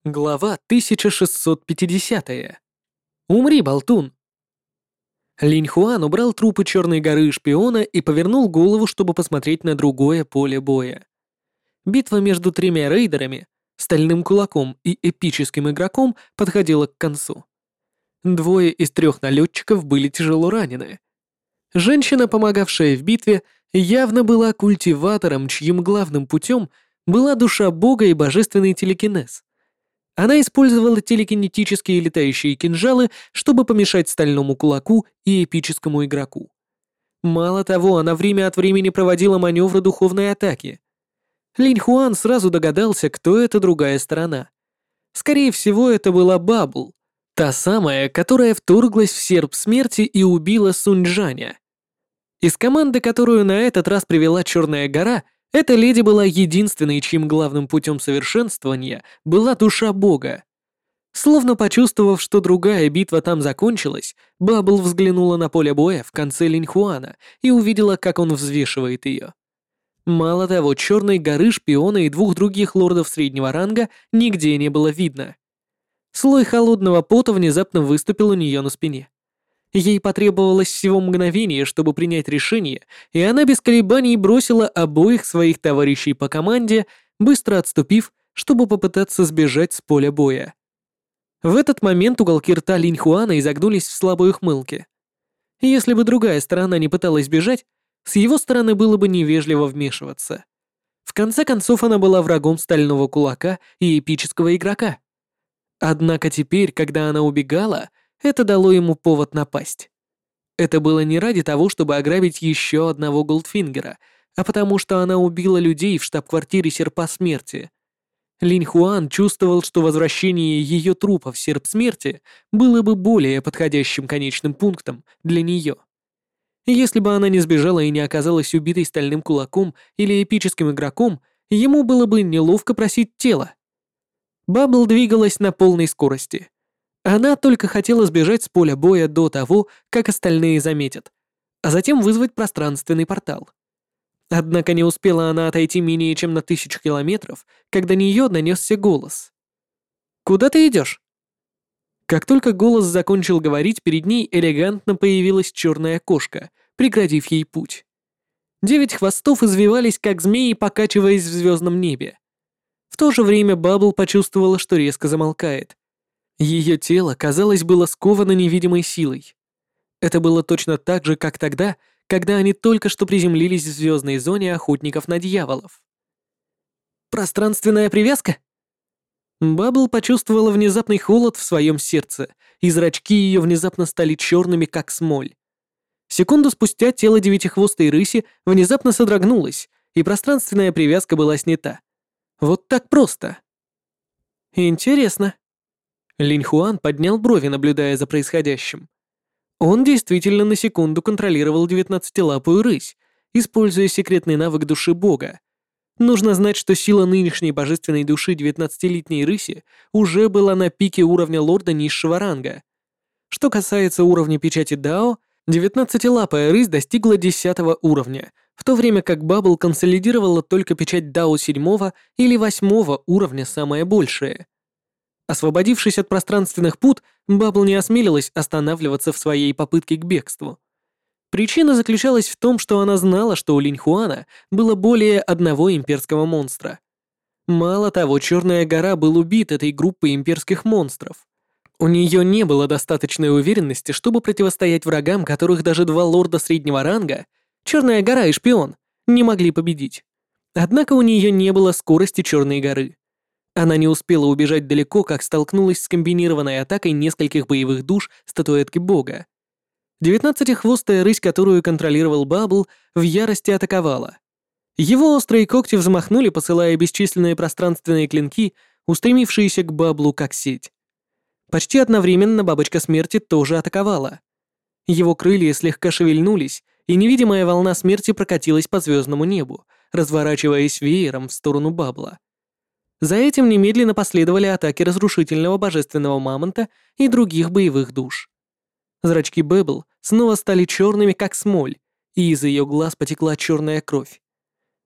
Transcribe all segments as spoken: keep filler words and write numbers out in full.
Глава тысяча шестьсот пятидесятая. Умри, болтун! Линь Хуан убрал трупы Черной горы и шпиона и повернул голову, чтобы посмотреть на другое поле боя. Битва между тремя рейдерами, Стальным Кулаком и Эпическим Игроком подходила к концу. Двое из трех налетчиков были тяжело ранены. Женщина, помогавшая в битве, явно была культиватором, чьим главным путем была душа бога и божественный телекинез. Она использовала телекинетические летающие кинжалы, чтобы помешать Стальному Кулаку и Эпическому Игроку. Мало того, она время от времени проводила маневры духовной атаки. Линь Хуан сразу догадался, кто эта другая сторона. Скорее всего, это была Бабл, та самая, которая вторглась в серп смерти и убила Сунь-Джаня. Из команды, которую на этот раз привела Черная гора, эта леди была единственной, чьим главным путем совершенствования была душа бога. Словно почувствовав, что другая битва там закончилась, Бабл взглянула на поле боя в конце Линьхуана и увидела, как он взвешивает ее. Мало того, Черной горы, шпиона и двух других лордов среднего ранга нигде не было видно. Слой холодного пота внезапно выступил у нее на спине. Ей потребовалось всего мгновение, чтобы принять решение, и она без колебаний бросила обоих своих товарищей по команде, быстро отступив, чтобы попытаться сбежать с поля боя. В этот момент уголки рта Линь Хуана изогнулись в слабой ухмылке. Если бы другая сторона не пыталась бежать, с его стороны было бы невежливо вмешиваться. В конце концов, она была врагом Стального Кулака и Эпического Игрока. Однако теперь, когда она убегала, это дало ему повод напасть. Это было не ради того, чтобы ограбить еще одного Голдфингера, а потому что она убила людей в штаб-квартире Серпа Смерти. Линь Хуан чувствовал, что возвращение ее трупа в Серп Смерти было бы более подходящим конечным пунктом для нее. Если бы она не сбежала и не оказалась убитой Стальным Кулаком или Эпическим Игроком, ему было бы неловко просить тело. Бабл двигалась на полной скорости. Она только хотела сбежать с поля боя до того, как остальные заметят, а затем вызвать пространственный портал. Однако не успела она отойти менее чем на тысячу километров, когда до нее донесся голос. «Куда ты идешь?» Как только голос закончил говорить, перед ней элегантно появилась черная кошка, преградив ей путь. Девять хвостов извивались, как змеи, покачиваясь в звездном небе. В то же время Бабл почувствовала, что резко замолкает. Ее тело, казалось, было сковано невидимой силой. Это было точно так же, как тогда, когда они только что приземлились в звездной зоне охотников на дьяволов. «Пространственная привязка?» Бабл почувствовала внезапный холод в своем сердце, и зрачки ее внезапно стали черными, как смоль. Секунду спустя тело девятихвостой рыси внезапно содрогнулось, и пространственная привязка была снята. Вот так просто. Интересно. Линь Хуан поднял брови, наблюдая за происходящим. Он действительно на секунду контролировал девятнадцатилапую рысь, используя секретный навык души бога. Нужно знать, что сила нынешней божественной души девятнадцатилетней рыси уже была на пике уровня лорда низшего ранга. Что касается уровня печати Дао, девятнадцатилапая рысь достигла десятого уровня, в то время как Бабл консолидировала только печать Дао седьмого или восьмого уровня, самое большее. Освободившись от пространственных пут, Бабл не осмелилась останавливаться в своей попытке к бегству. Причина заключалась в том, что она знала, что у Линь Хуана было более одного имперского монстра. Мало того, Черная гора был убит этой группой имперских монстров. У нее не было достаточной уверенности, чтобы противостоять врагам, которых даже два лорда среднего ранга, Черная гора и шпион, не могли победить. Однако у нее не было скорости Черной горы. Она не успела убежать далеко, как столкнулась с комбинированной атакой нескольких боевых душ статуэтки бога. Девятнадцатихвостая рысь, которую контролировал Бабл, в ярости атаковала. Его острые когти взмахнули, посылая бесчисленные пространственные клинки, устремившиеся к Баблу как сеть. Почти одновременно Бабочка Смерти тоже атаковала. Его крылья слегка шевельнулись, и невидимая волна смерти прокатилась по звездному небу, разворачиваясь веером в сторону Бабла. За этим немедленно последовали атаки разрушительного божественного мамонта и других боевых душ. Зрачки Бэбл снова стали черными, как смоль, и из ее глаз потекла черная кровь.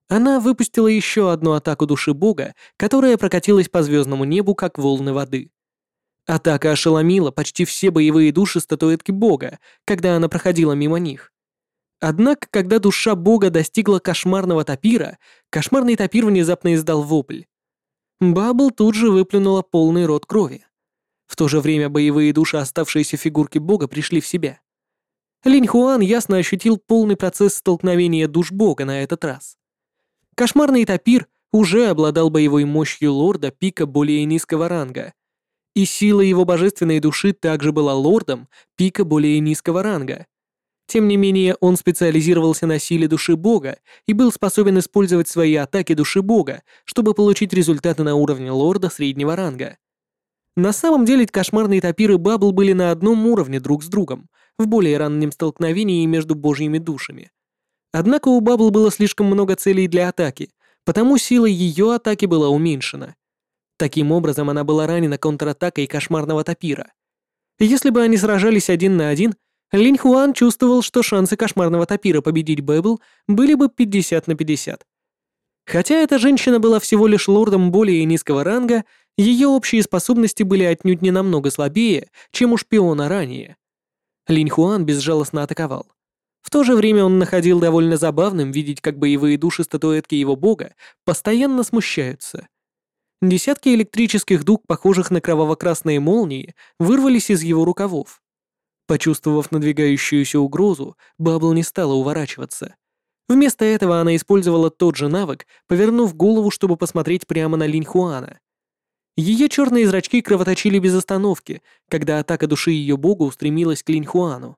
Она выпустила еще одну атаку души бога, которая прокатилась по звездному небу, как волны воды. Атака ошеломила почти все боевые души статуэтки бога, когда она проходила мимо них. Однако, когда душа бога достигла кошмарного тапира, кошмарный тапир внезапно издал вопль. Баббл тут же выплюнула полный рот крови. В то же время боевые души оставшиеся фигурки бога пришли в себя. Линь Хуан ясно ощутил полный процесс столкновения душ бога на этот раз. Кошмарный тапир уже обладал боевой мощью лорда пика более низкого ранга, и сила его божественной души также была лордом пика более низкого ранга. Тем не менее, он специализировался на силе души бога и был способен использовать свои атаки души бога, чтобы получить результаты на уровне лорда среднего ранга. На самом деле, кошмарные тапир и Баббл были на одном уровне друг с другом, в более раннем столкновении между божьими душами. Однако у Баббл было слишком много целей для атаки, потому сила ее атаки была уменьшена. Таким образом, она была ранена контратакой кошмарного тапира. Если бы они сражались один на один, Линь Хуан чувствовал, что шансы кошмарного тапира победить Бэббл были бы пятьдесят на пятьдесят. Хотя эта женщина была всего лишь лордом более низкого ранга, ее общие способности были отнюдь не намного слабее, чем у шпиона ранее. Линь Хуан безжалостно атаковал. В то же время он находил довольно забавным видеть, как боевые души статуэтки его бога постоянно смущаются. Десятки электрических дуг, похожих на кроваво-красные молнии, вырвались из его рукавов. Почувствовав надвигающуюся угрозу, Баббл не стала уворачиваться. Вместо этого она использовала тот же навык, повернув голову, чтобы посмотреть прямо на Линь Хуана. Ее черные зрачки кровоточили без остановки, когда атака души ее бога устремилась к Линь Хуану.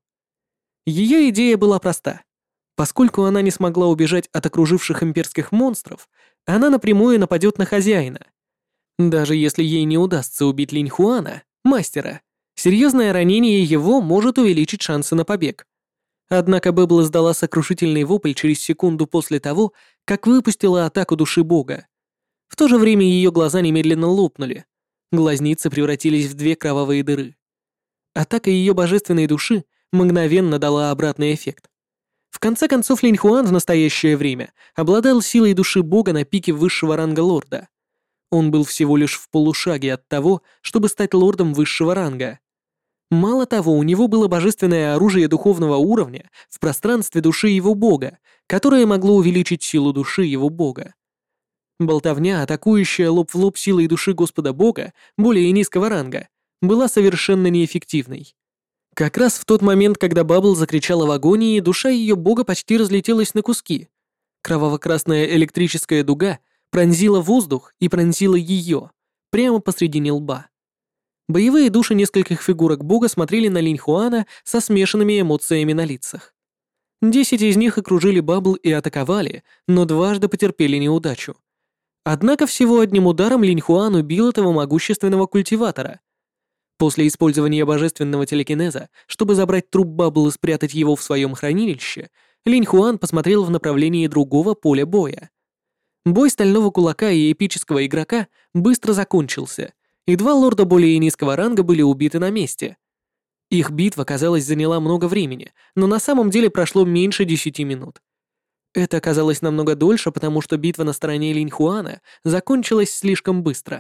Ее идея была проста. Поскольку она не смогла убежать от окруживших имперских монстров, она напрямую нападет на хозяина. Даже если ей не удастся убить Линь Хуана, мастера, серьезное ранение его может увеличить шансы на побег. Однако Бэббл издала сокрушительный вопль через секунду после того, как выпустила атаку души бога. В то же время ее глаза немедленно лопнули. Глазницы превратились в две кровавые дыры. Атака ее божественной души мгновенно дала обратный эффект. В конце концов, Линь Хуан в настоящее время обладал силой души бога на пике высшего ранга лорда. Он был всего лишь в полушаге от того, чтобы стать лордом высшего ранга. Мало того, у него было божественное оружие духовного уровня в пространстве души его бога, которое могло увеличить силу души его бога. Болтовня, атакующая лоб в лоб силой души Господа Бога, более низкого ранга, была совершенно неэффективной. Как раз в тот момент, когда Баббл закричала в агонии, душа ее бога почти разлетелась на куски. Кроваво-красная электрическая дуга пронзила воздух и пронзила ее, прямо посредине лба. Боевые души нескольких фигурок бога смотрели на Линь Хуана со смешанными эмоциями на лицах. Десять из них окружили Баббл и атаковали, но дважды потерпели неудачу. Однако всего одним ударом Линь Хуан убил этого могущественного культиватора. После использования божественного телекинеза, чтобы забрать труп Баббл и спрятать его в своем хранилище, Линь Хуан посмотрел в направлении другого поля боя. Бой стального кулака и эпического игрока быстро закончился, и два лорда более низкого ранга были убиты на месте. Их битва, казалось, заняла много времени, но на самом деле прошло меньше десяти минут. Это оказалось намного дольше, потому что битва на стороне Линь Хуана закончилась слишком быстро.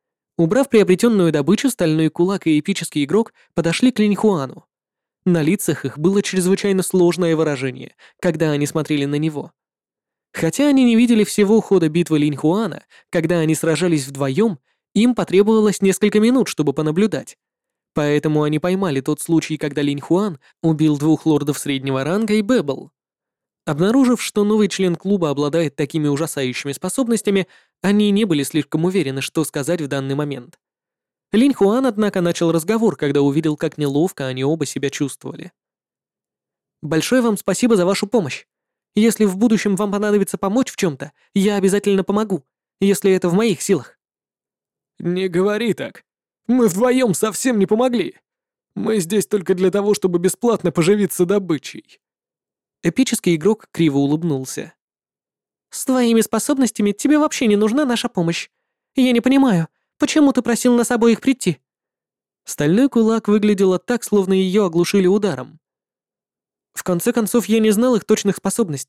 Убрав приобретенную добычу, стальной кулак и эпический игрок подошли к Линь Хуану. На лицах их было чрезвычайно сложное выражение, когда они смотрели на него. Хотя они не видели всего хода битвы Линь Хуана, когда они сражались вдвоем, им потребовалось несколько минут, чтобы понаблюдать. Поэтому они поймали тот случай, когда Линь Хуан убил двух лордов среднего ранга и Бэббл. Обнаружив, что новый член клуба обладает такими ужасающими способностями, они не были слишком уверены, что сказать в данный момент. Линь Хуан, однако, начал разговор, когда увидел, как неловко они оба себя чувствовали. «Большое вам спасибо за вашу помощь. Если в будущем вам понадобится помочь в чем-то, я обязательно помогу, если это в моих силах». «Не говори так. Мы вдвоем совсем не помогли. Мы здесь только для того, чтобы бесплатно поживиться добычей». Эпический игрок криво улыбнулся. «С твоими способностями тебе вообще не нужна наша помощь. Я не понимаю, почему ты просил нас обоих прийти?» Стальной кулак выглядела так, словно ее оглушили ударом. «В конце концов, я не знал их точных способностей,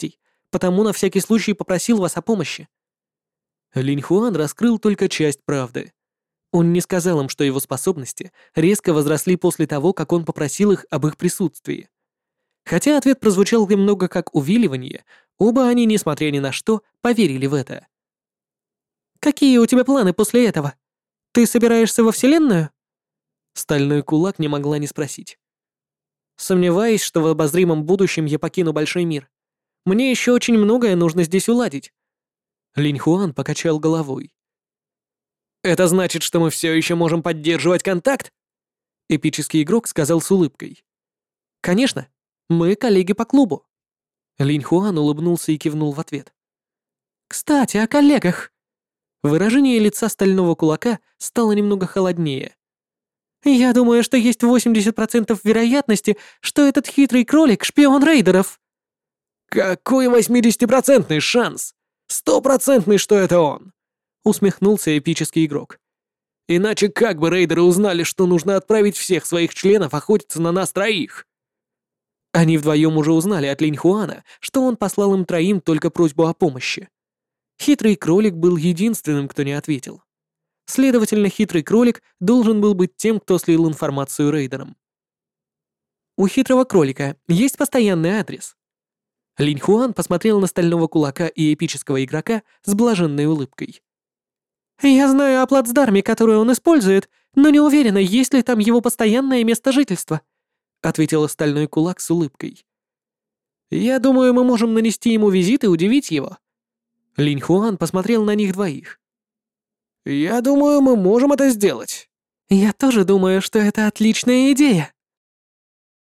потому на всякий случай попросил вас о помощи». Линь Хуан раскрыл только часть правды. Он не сказал им, что его способности резко возросли после того, как он попросил их об их присутствии. Хотя ответ прозвучал немного как увиливание, оба они, несмотря ни на что, поверили в это. «Какие у тебя планы после этого? Ты собираешься во Вселенную?» Стальной кулак не могла не спросить. «Сомневаюсь, что в обозримом будущем я покину Большой мир. Мне еще очень многое нужно здесь уладить». Линь Хуан покачал головой. «Это значит, что мы все еще можем поддерживать контакт?» Эпический игрок сказал с улыбкой. «Конечно, мы коллеги по клубу». Линь Хуан улыбнулся и кивнул в ответ. «Кстати, о коллегах». Выражение лица стального кулака стало немного холоднее. «Я думаю, что есть восемьдесят процентов вероятности, что этот хитрый кролик — шпион рейдеров». «Какой восьмидесятипроцентный шанс? Стопроцентный, что это он!» Усмехнулся эпический игрок. «Иначе как бы рейдеры узнали, что нужно отправить всех своих членов охотиться на нас троих?» Они вдвоем уже узнали от Линь Хуана, что он послал им троим только просьбу о помощи. Хитрый кролик был единственным, кто не ответил. Следовательно, хитрый кролик должен был быть тем, кто слил информацию рейдерам. У хитрого кролика есть постоянный адрес. Линь Хуан посмотрел на стального кулака и эпического игрока с блаженной улыбкой. «Я знаю о плацдарме, который он использует, но не уверена, есть ли там его постоянное место жительства», ответила стальной кулак с улыбкой. «Я думаю, мы можем нанести ему визит и удивить его». Линь Хуан посмотрел на них двоих. «Я думаю, мы можем это сделать». «Я тоже думаю, что это отличная идея»,